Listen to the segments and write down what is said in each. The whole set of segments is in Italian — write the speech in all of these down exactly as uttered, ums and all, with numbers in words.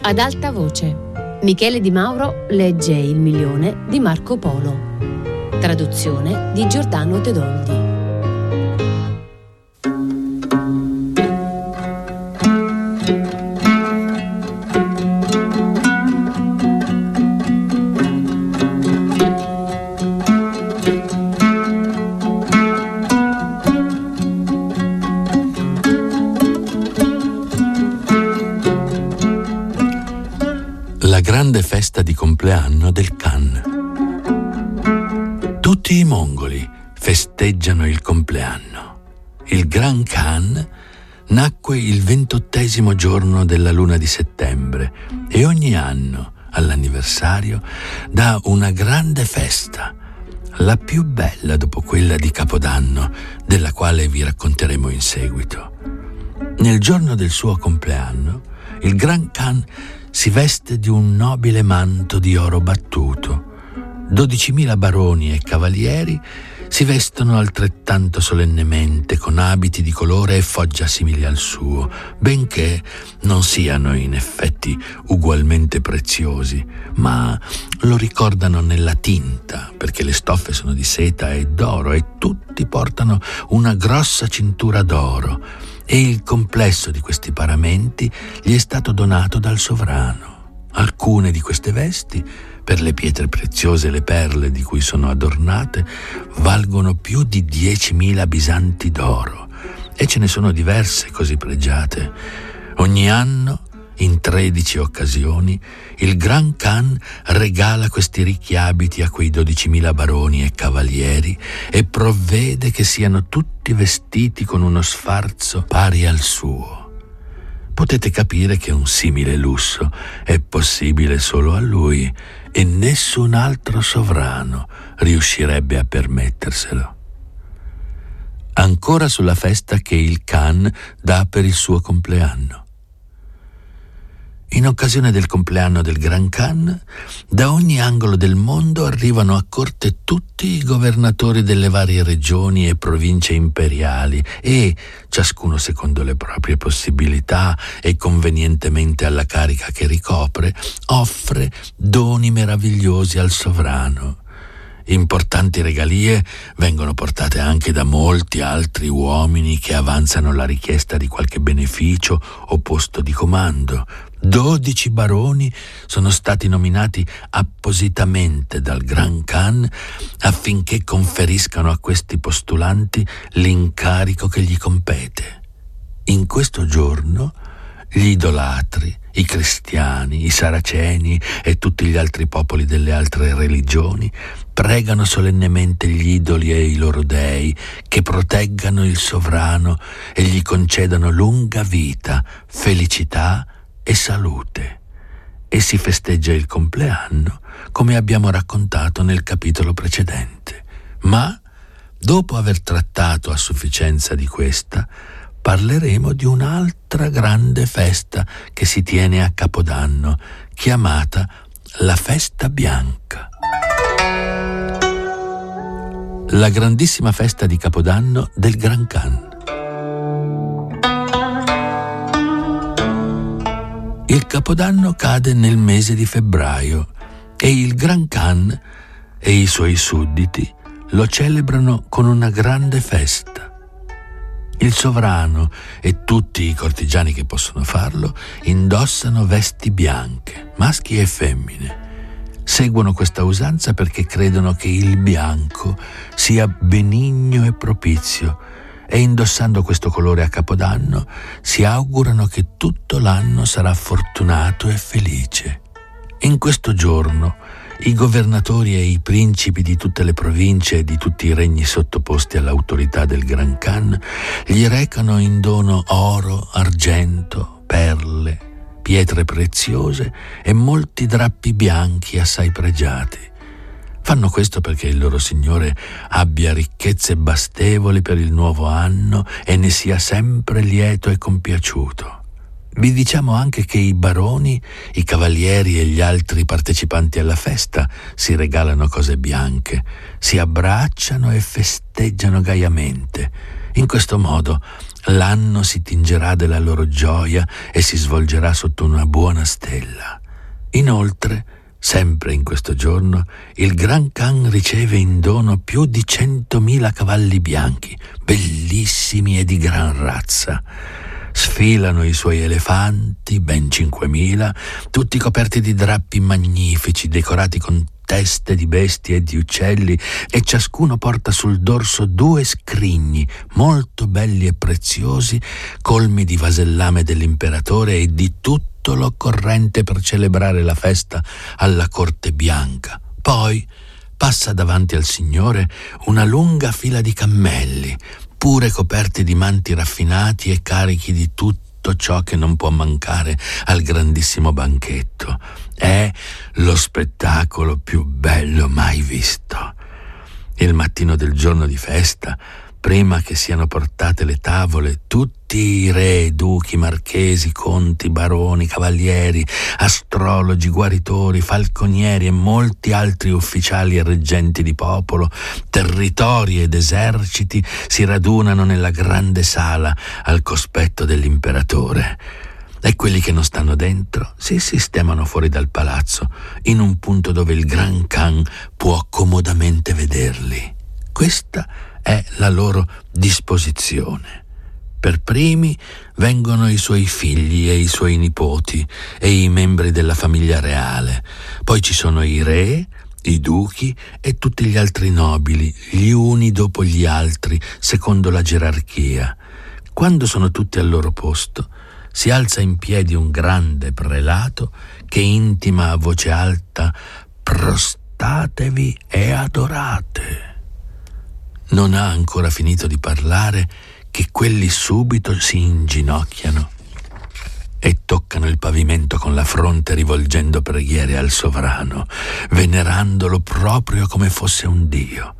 ad alta voce. Michele Di Mauro legge Il milione di Marco Polo. Traduzione di Giordano Tedoldi. La grande festa di compleanno del Khan. Tutti i mongoli festeggiano il compleanno. Il Gran Khan nacque il ventottesimo giorno della luna di settembre e ogni anno, all'anniversario, dà una grande festa, la più bella dopo quella di Capodanno, della quale vi racconteremo in seguito. Nel giorno del suo compleanno, il Gran Khan si veste di un nobile manto di oro battuto. Dodicimila baroni e cavalieri si vestono altrettanto solennemente con abiti di colore e foggia simili al suo, benché non siano in effetti ugualmente preziosi, ma lo ricordano nella tinta, perché le stoffe sono di seta e d'oro e tutti portano una grossa cintura d'oro, e il complesso di questi paramenti gli è stato donato dal sovrano. Alcune di queste vesti, per le pietre preziose e le perle di cui sono adornate, valgono più di diecimila bisanti d'oro, e ce ne sono diverse così pregiate. Ogni anno, in tredici occasioni, il Gran Khan regala questi ricchi abiti a quei dodicimila baroni e cavalieri e provvede che siano tutti vestiti con uno sfarzo pari al suo. Potete capire che un simile lusso è possibile solo a lui e nessun altro sovrano riuscirebbe a permetterselo. Ancora sulla festa che il Khan dà per il suo compleanno. In occasione del compleanno del Gran Khan, da ogni angolo del mondo arrivano a corte tutti i governatori delle varie regioni e province imperiali e, ciascuno secondo le proprie possibilità e convenientemente alla carica che ricopre, offre doni meravigliosi al sovrano. Importanti regalie vengono portate anche da molti altri uomini che avanzano la richiesta di qualche beneficio o posto di comando. Dodici baroni sono stati nominati appositamente dal Gran Khan affinché conferiscano a questi postulanti l'incarico che gli compete. In questo giorno gli idolatri, i cristiani, i saraceni e tutti gli altri popoli delle altre religioni pregano solennemente gli idoli e i loro dei che proteggano il sovrano e gli concedano lunga vita, felicità e salute. E si festeggia il compleanno come abbiamo raccontato nel capitolo precedente. Ma, dopo aver trattato a sufficienza di questa, parleremo di un'altra grande festa che si tiene a Capodanno, chiamata la Festa Bianca. La grandissima festa di Capodanno del Gran Khan. Il Capodanno cade nel mese di febbraio e il Gran Khan e i suoi sudditi lo celebrano con una grande festa. Il sovrano e tutti i cortigiani che possono farlo indossano vesti bianche, maschi e femmine. Seguono questa usanza perché credono che il bianco sia benigno e propizio e indossando questo colore a Capodanno si augurano che tutto l'anno sarà fortunato e felice. In questo giorno i governatori e i principi di tutte le province e di tutti i regni sottoposti all'autorità del Gran Khan gli recano in dono oro, argento, perle, pietre preziose e molti drappi bianchi assai pregiati. Fanno questo perché il loro Signore abbia ricchezze bastevoli per il nuovo anno e ne sia sempre lieto e compiaciuto. Vi diciamo anche che i baroni, i cavalieri e gli altri partecipanti alla festa si regalano cose bianche, si abbracciano e festeggiano gaiamente. In questo modo l'anno si tingerà della loro gioia e si svolgerà sotto una buona stella. Inoltre, sempre in questo giorno, il Gran Khan riceve in dono più di centomila cavalli bianchi, bellissimi e di gran razza. Sfilano i suoi elefanti, ben cinquemila, tutti coperti di drappi magnifici, decorati con teste di bestie e di uccelli, e ciascuno porta sul dorso due scrigni molto belli e preziosi, colmi di vasellame dell'imperatore e di tutto l'occorrente per celebrare la festa alla corte bianca. Poi passa davanti al signore una lunga fila di cammelli, pure coperti di manti raffinati e carichi di tutto ciò che non può mancare al grandissimo banchetto. È lo spettacolo più bello mai visto. Il mattino del giorno di festa, prima che siano portate le tavole, tutti i re, duchi, marchesi, conti, baroni, cavalieri, astrologi, guaritori, falconieri e molti altri ufficiali e reggenti di popolo, territori ed eserciti si radunano nella grande sala al cospetto dell'imperatore. E quelli che non stanno dentro si sistemano fuori dal palazzo, in un punto dove il Gran Khan può comodamente vederli. Questa è la loro disposizione. Per primi vengono i suoi figli e i suoi nipoti e i membri della famiglia reale. Poi ci sono i re, i duchi e tutti gli altri nobili, gli uni dopo gli altri, secondo la gerarchia. Quando sono tutti al loro posto, si alza in piedi un grande prelato che intima a voce alta: prostatevi e adorate. Non ha ancora finito di parlare che quelli subito si inginocchiano e toccano il pavimento con la fronte rivolgendo preghiere al sovrano, venerandolo proprio come fosse un dio.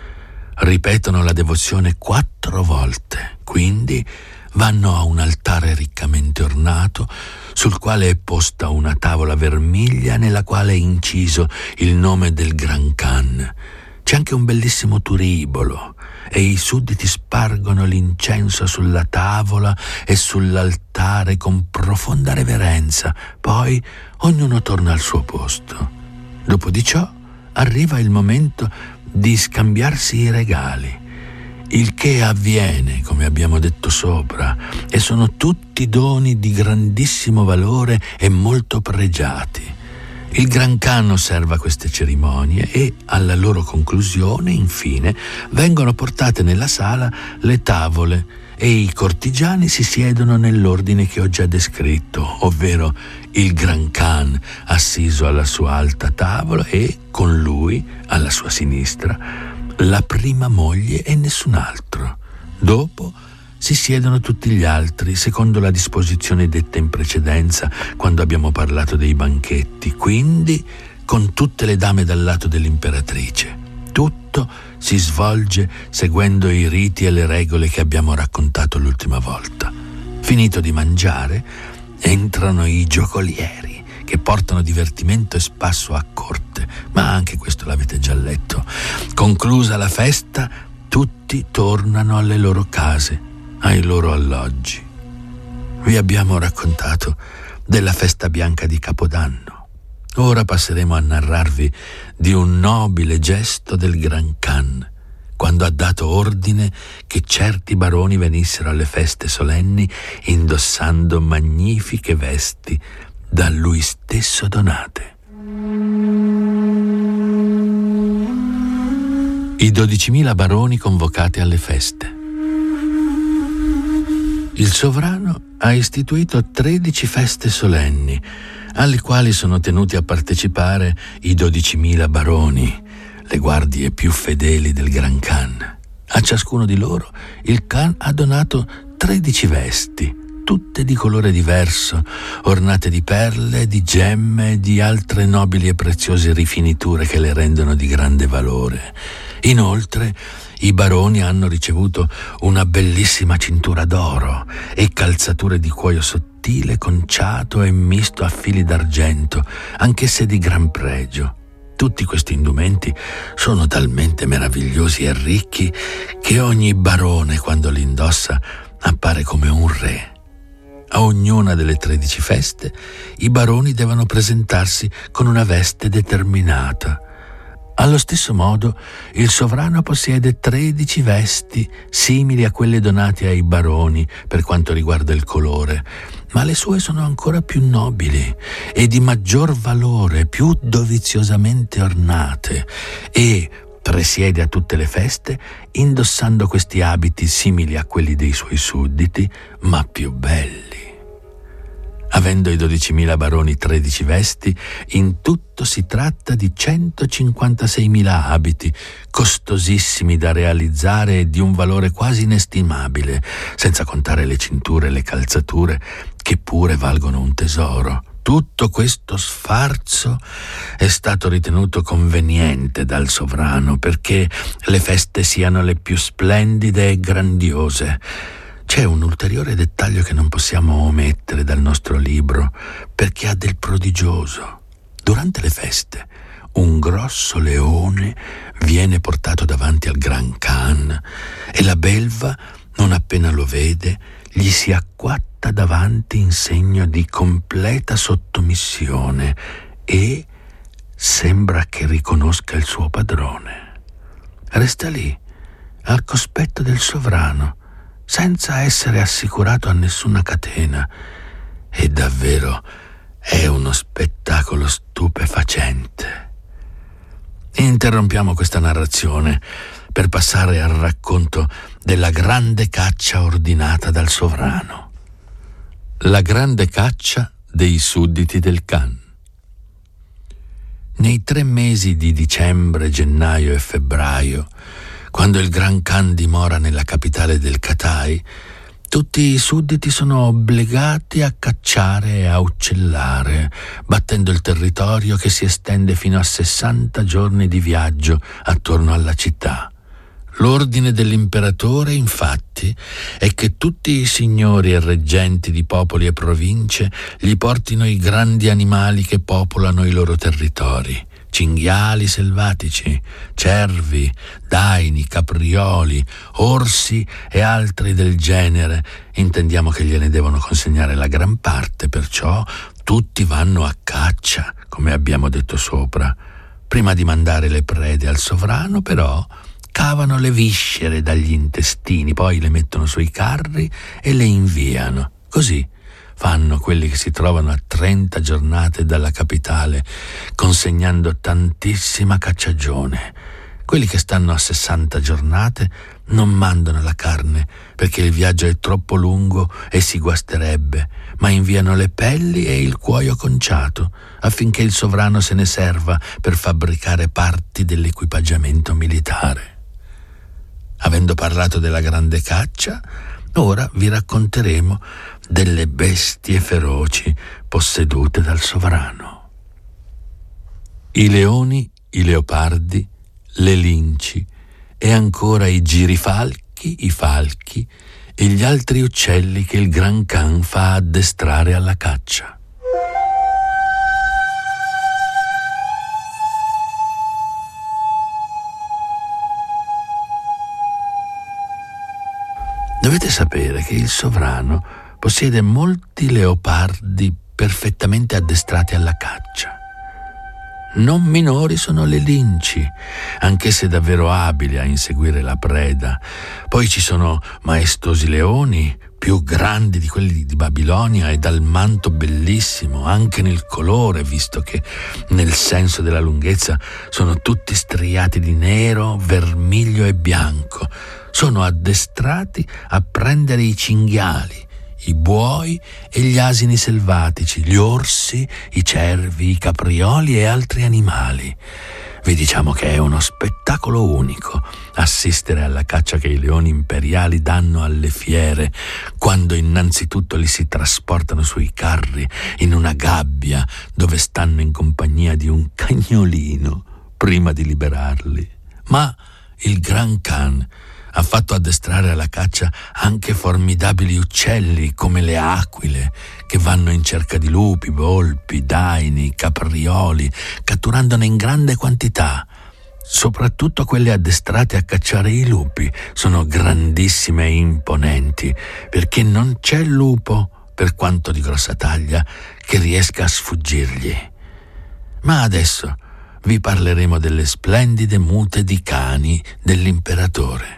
Ripetono la devozione quattro volte, quindi vanno a un altare riccamente ornato, sul quale è posta una tavola vermiglia nella quale è inciso il nome del Gran Khan. C'è anche un bellissimo turibolo e i sudditi spargono l'incenso sulla tavola e sull'altare con profonda reverenza. Poi ognuno torna al suo posto. Dopo di ciò arriva il momento di scambiarsi i regali, il che avviene, come abbiamo detto sopra, e sono tutti doni di grandissimo valore e molto pregiati. Il Gran Khan osserva queste cerimonie e, alla loro conclusione, infine, vengono portate nella sala le tavole e i cortigiani si siedono nell'ordine che ho già descritto, ovvero il Gran Khan assiso alla sua alta tavola e, con lui, alla sua sinistra, la prima moglie e nessun altro. Dopo si siedono tutti gli altri, secondo la disposizione detta in precedenza quando abbiamo parlato dei banchetti, quindi con tutte le dame dal lato dell'imperatrice. Tutto si svolge seguendo i riti e le regole che abbiamo raccontato l'ultima volta. Finito di mangiare, entrano i giocolieri che portano divertimento e spasso a corte, ma anche questo l'avete già letto. Conclusa la festa, tutti tornano alle loro case, ai loro alloggi. Vi abbiamo raccontato della festa bianca di Capodanno. Ora passeremo a narrarvi di un nobile gesto del Gran Khan, quando ha dato ordine che certi baroni venissero alle feste solenni indossando magnifiche vesti da lui stesso donate. I dodicimila baroni convocati alle feste. Il sovrano ha istituito tredici feste solenni, alle quali sono tenuti a partecipare i dodicimila baroni, le guardie più fedeli del Gran Khan. A ciascuno di loro il Khan ha donato tredici vesti, tutte di colore diverso, ornate di perle, di gemme e di altre nobili e preziose rifiniture che le rendono di grande valore. Inoltre, i baroni hanno ricevuto una bellissima cintura d'oro e calzature di cuoio sottile, conciato e misto a fili d'argento, anch'esse di gran pregio. Tutti questi indumenti sono talmente meravigliosi e ricchi che ogni barone, quando li indossa, appare come un re. A ognuna delle tredici feste, i baroni devono presentarsi con una veste determinata. Allo stesso modo, il sovrano possiede tredici vesti simili a quelle donate ai baroni per quanto riguarda il colore, ma le sue sono ancora più nobili e di maggior valore, più doviziosamente ornate, e presiede a tutte le feste indossando questi abiti simili a quelli dei suoi sudditi, ma più belli. Avendo i dodicimila baroni tredici vesti, in tutto si tratta di centocinquantaseimila abiti, costosissimi da realizzare e di un valore quasi inestimabile, senza contare le cinture e le calzature, che pure valgono un tesoro. Tutto questo sfarzo è stato ritenuto conveniente dal sovrano perché le feste siano le più splendide e grandiose. C'è un ulteriore dettaglio che non possiamo omettere dal nostro libro perché ha del prodigioso. Durante le feste un grosso leone viene portato davanti al Gran Khan e la belva, non appena lo vede, gli si acquatta davanti in segno di completa sottomissione e sembra che riconosca il suo padrone. Resta lì, al cospetto del sovrano, senza essere assicurato a nessuna catena, e davvero è uno spettacolo stupefacente. Interrompiamo questa narrazione per passare al racconto della grande caccia ordinata dal sovrano. La grande caccia dei sudditi del Khan. Nei tre mesi di dicembre, gennaio e febbraio, quando il Gran Khan dimora nella capitale del Katai, tutti i sudditi sono obbligati a cacciare e a uccellare, battendo il territorio che si estende fino a sessanta giorni di viaggio attorno alla città. L'ordine dell'imperatore, infatti, è che tutti i signori e reggenti di popoli e province gli portino i grandi animali che popolano i loro territori. Cinghiali selvatici, cervi, daini, caprioli, orsi e altri del genere. Intendiamo che gliene devono consegnare la gran parte, perciò tutti vanno a caccia, come abbiamo detto sopra. Prima di mandare le prede al sovrano, però, cavano le viscere dagli intestini, poi le mettono sui carri e le inviano. Così fanno quelli che si trovano a trenta giornate dalla capitale, consegnando tantissima cacciagione. Quelli che stanno a sessanta giornate non mandano la carne perché il viaggio è troppo lungo e si guasterebbe, ma inviano le pelli e il cuoio conciato affinché il sovrano se ne serva per fabbricare parti dell'equipaggiamento militare. Avendo parlato della grande caccia, ora vi racconteremo delle bestie feroci possedute dal sovrano. I leoni, i leopardi, le linci e ancora i girifalchi, i falchi e gli altri uccelli che il Gran Khan fa addestrare alla caccia. Dovete sapere che il sovrano possiede molti leopardi perfettamente addestrati alla caccia. Non minori sono le linci, anch'esse davvero abili a inseguire la preda. Poi ci sono maestosi leoni, più grandi di quelli di Babilonia e dal manto bellissimo, anche nel colore, visto che nel senso della lunghezza sono tutti striati di nero, vermiglio e bianco. Sono addestrati a prendere i cinghiali, i buoi e gli asini selvatici, gli orsi, i cervi, i caprioli e altri animali. Vi diciamo che è uno spettacolo unico assistere alla caccia che i leoni imperiali danno alle fiere, quando innanzitutto li si trasportano sui carri in una gabbia dove stanno in compagnia di un cagnolino prima di liberarli. Ma il Gran Khan ha fatto addestrare alla caccia anche formidabili uccelli come le aquile, che vanno in cerca di lupi, volpi, daini, caprioli, catturandone in grande quantità. Soprattutto quelle addestrate a cacciare i lupi sono grandissime e imponenti, perché non c'è lupo, per quanto di grossa taglia, che riesca a sfuggirgli. Ma adesso vi parleremo delle splendide mute di cani dell'imperatore.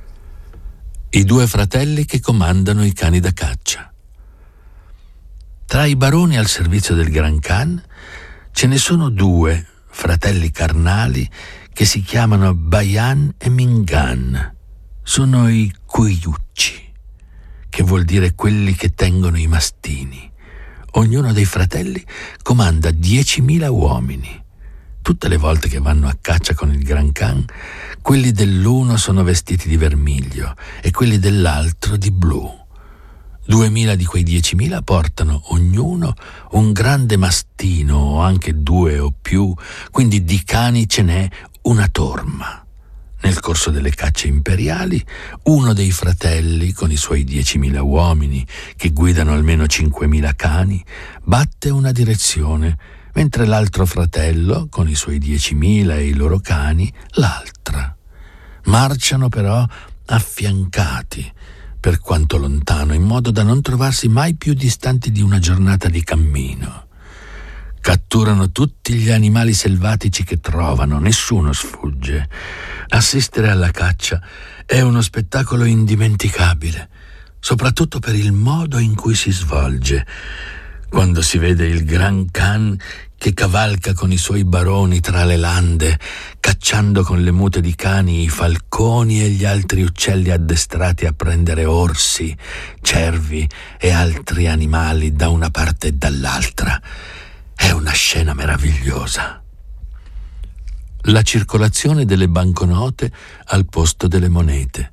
I due fratelli che comandano i cani da caccia. Tra i baroni al servizio del Gran Khan ce ne sono due fratelli carnali che si chiamano Bayan e Mingan. Sono i cuiucci, che vuol dire quelli che tengono i mastini. Ognuno dei fratelli comanda diecimila uomini. Tutte le volte che vanno a caccia con il Gran Khan, quelli dell'uno sono vestiti di vermiglio e quelli dell'altro di blu. Duemila di quei diecimila portano ognuno un grande mastino o anche due o più, quindi di cani ce n'è una torma. Nel corso delle cacce imperiali, uno dei fratelli, con i suoi diecimila uomini, che guidano almeno cinquemila cani, batte una direzione, mentre l'altro fratello, con i suoi diecimila e i loro cani, l'altra. Marciano però affiancati, per quanto lontano, in modo da non trovarsi mai più distanti di una giornata di cammino. Catturano tutti gli animali selvatici che trovano, nessuno sfugge. Assistere alla caccia è uno spettacolo indimenticabile, soprattutto per il modo in cui si svolge. Quando si vede il Gran Khan che cavalca con i suoi baroni tra le lande, cacciando con le mute di cani i falconi e gli altri uccelli addestrati a prendere orsi, cervi e altri animali da una parte e dall'altra. È una scena meravigliosa. La circolazione delle banconote al posto delle monete.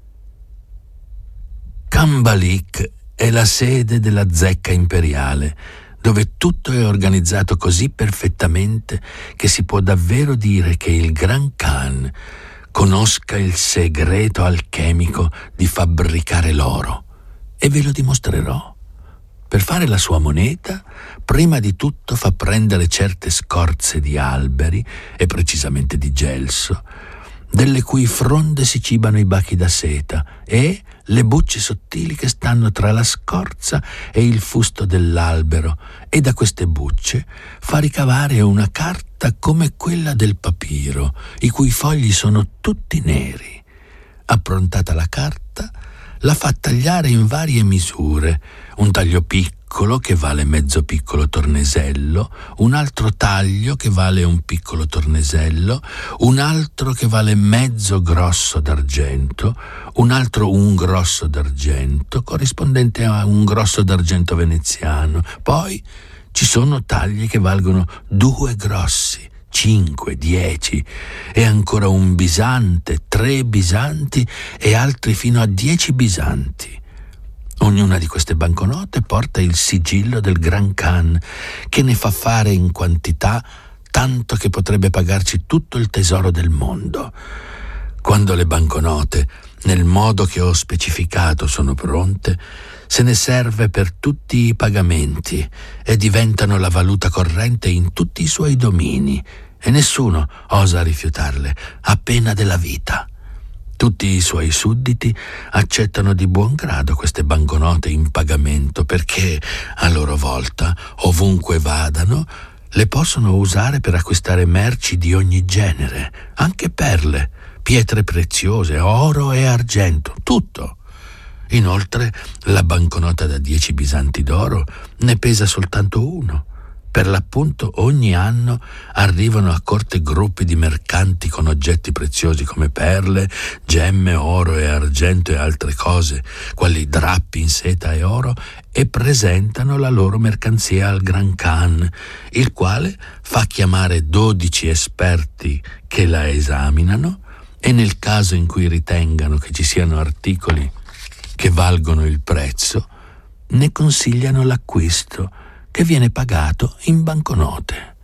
Kambalik è la sede della zecca imperiale, dove tutto è organizzato così perfettamente che si può davvero dire che il Gran Khan conosca il segreto alchemico di fabbricare l'oro. E ve lo dimostrerò. Per fare la sua moneta, prima di tutto fa prendere certe scorze di alberi, e precisamente di gelso, delle cui fronde si cibano i bachi da seta, e le bucce sottili che stanno tra la scorza e il fusto dell'albero, e da queste bucce fa ricavare una carta come quella del papiro, i cui fogli sono tutti neri. Approntata la carta, la fa tagliare in varie misure, un taglio piccolo che vale mezzo piccolo tornesello, un altro taglio che vale un piccolo tornesello, un altro che vale mezzo grosso d'argento, un altro un grosso d'argento, corrispondente a un grosso d'argento veneziano. Poi ci sono tagli che valgono due grossi, cinque, dieci, e ancora un bisante, tre bisanti e altri fino a dieci bisanti. Ognuna di queste banconote porta il sigillo del Gran Khan, che ne fa fare in quantità tanto che potrebbe pagarci tutto il tesoro del mondo. Quando le banconote, nel modo che ho specificato, sono pronte, se ne serve per tutti i pagamenti e diventano la valuta corrente in tutti i suoi domini, e nessuno osa rifiutarle a pena della vita. Tutti i suoi sudditi accettano di buon grado queste banconote in pagamento, perché a loro volta, ovunque vadano, le possono usare per acquistare merci di ogni genere, anche perle, pietre preziose, oro e argento, tutto. Inoltre, la banconota da dieci bisanti d'oro ne pesa soltanto uno. Per l'appunto, ogni anno arrivano a corte gruppi di mercanti con oggetti preziosi come perle, gemme, oro e argento e altre cose, quali drappi in seta e oro, e presentano la loro mercanzia al Gran Khan, il quale fa chiamare dodici esperti che la esaminano, e nel caso in cui ritengano che ci siano articoli che valgono il prezzo, ne consigliano l'acquisto, che viene pagato in banconote.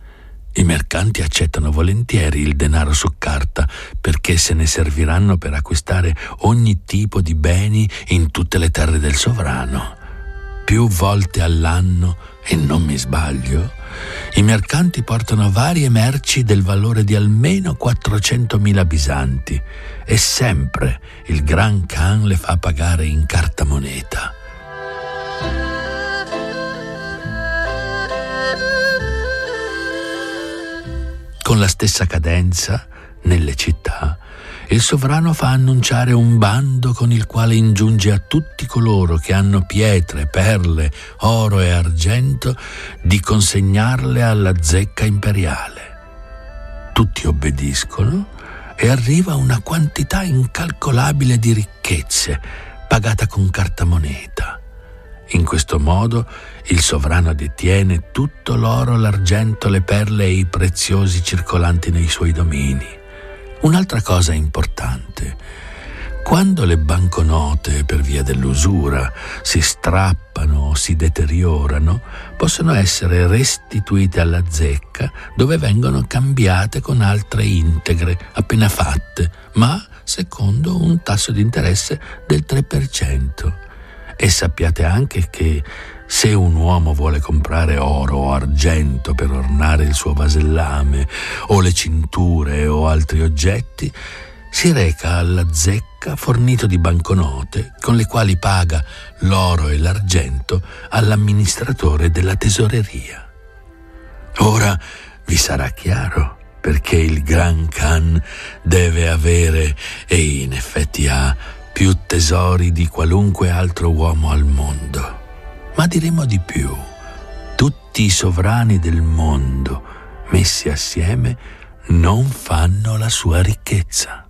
I mercanti accettano volentieri il denaro su carta perché se ne serviranno per acquistare ogni tipo di beni in tutte le terre del sovrano. Più volte all'anno, e non mi sbaglio, i mercanti portano varie merci del valore di almeno quattrocentomila bisanti e sempre il Gran Khan le fa pagare in carta moneta. Con la stessa cadenza, nelle città, il sovrano fa annunciare un bando con il quale ingiunge a tutti coloro che hanno pietre, perle, oro e argento di consegnarle alla zecca imperiale. Tutti obbediscono e arriva una quantità incalcolabile di ricchezze pagata con carta moneta. In questo modo il sovrano detiene tutto l'oro, l'argento, le perle e i preziosi circolanti nei suoi domini. Un'altra cosa importante: quando le banconote, per via dell'usura, si strappano o si deteriorano, possono essere restituite alla zecca, dove vengono cambiate con altre integre appena fatte, ma secondo un tasso di interesse del tre per cento. E sappiate anche che se un uomo vuole comprare oro o argento per ornare il suo vasellame o le cinture o altri oggetti, si reca alla zecca fornito di banconote con le quali paga l'oro e l'argento all'amministratore della tesoreria. Ora vi sarà chiaro perché il Gran Khan deve avere, e in effetti ha, più tesori di qualunque altro uomo al mondo. Ma diremo di più: tutti i sovrani del mondo messi assieme non fanno la sua ricchezza.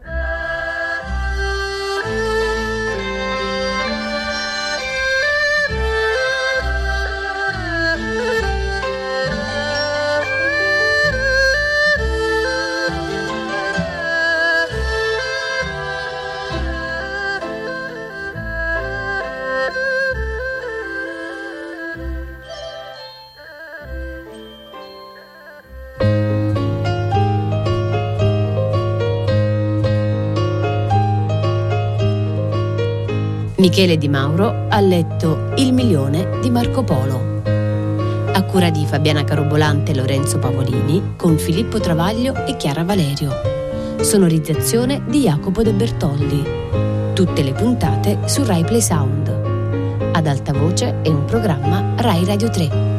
Michele Di Mauro ha letto Il milione di Marco Polo, a cura di Fabiana Carobolante e Lorenzo Pavolini, con Filippo Travaglio e Chiara Valerio. Sonorizzazione di Jacopo De Bertoldi. Tutte le puntate su Rai Play Sound. Ad alta voce è un programma Rai Radio tre.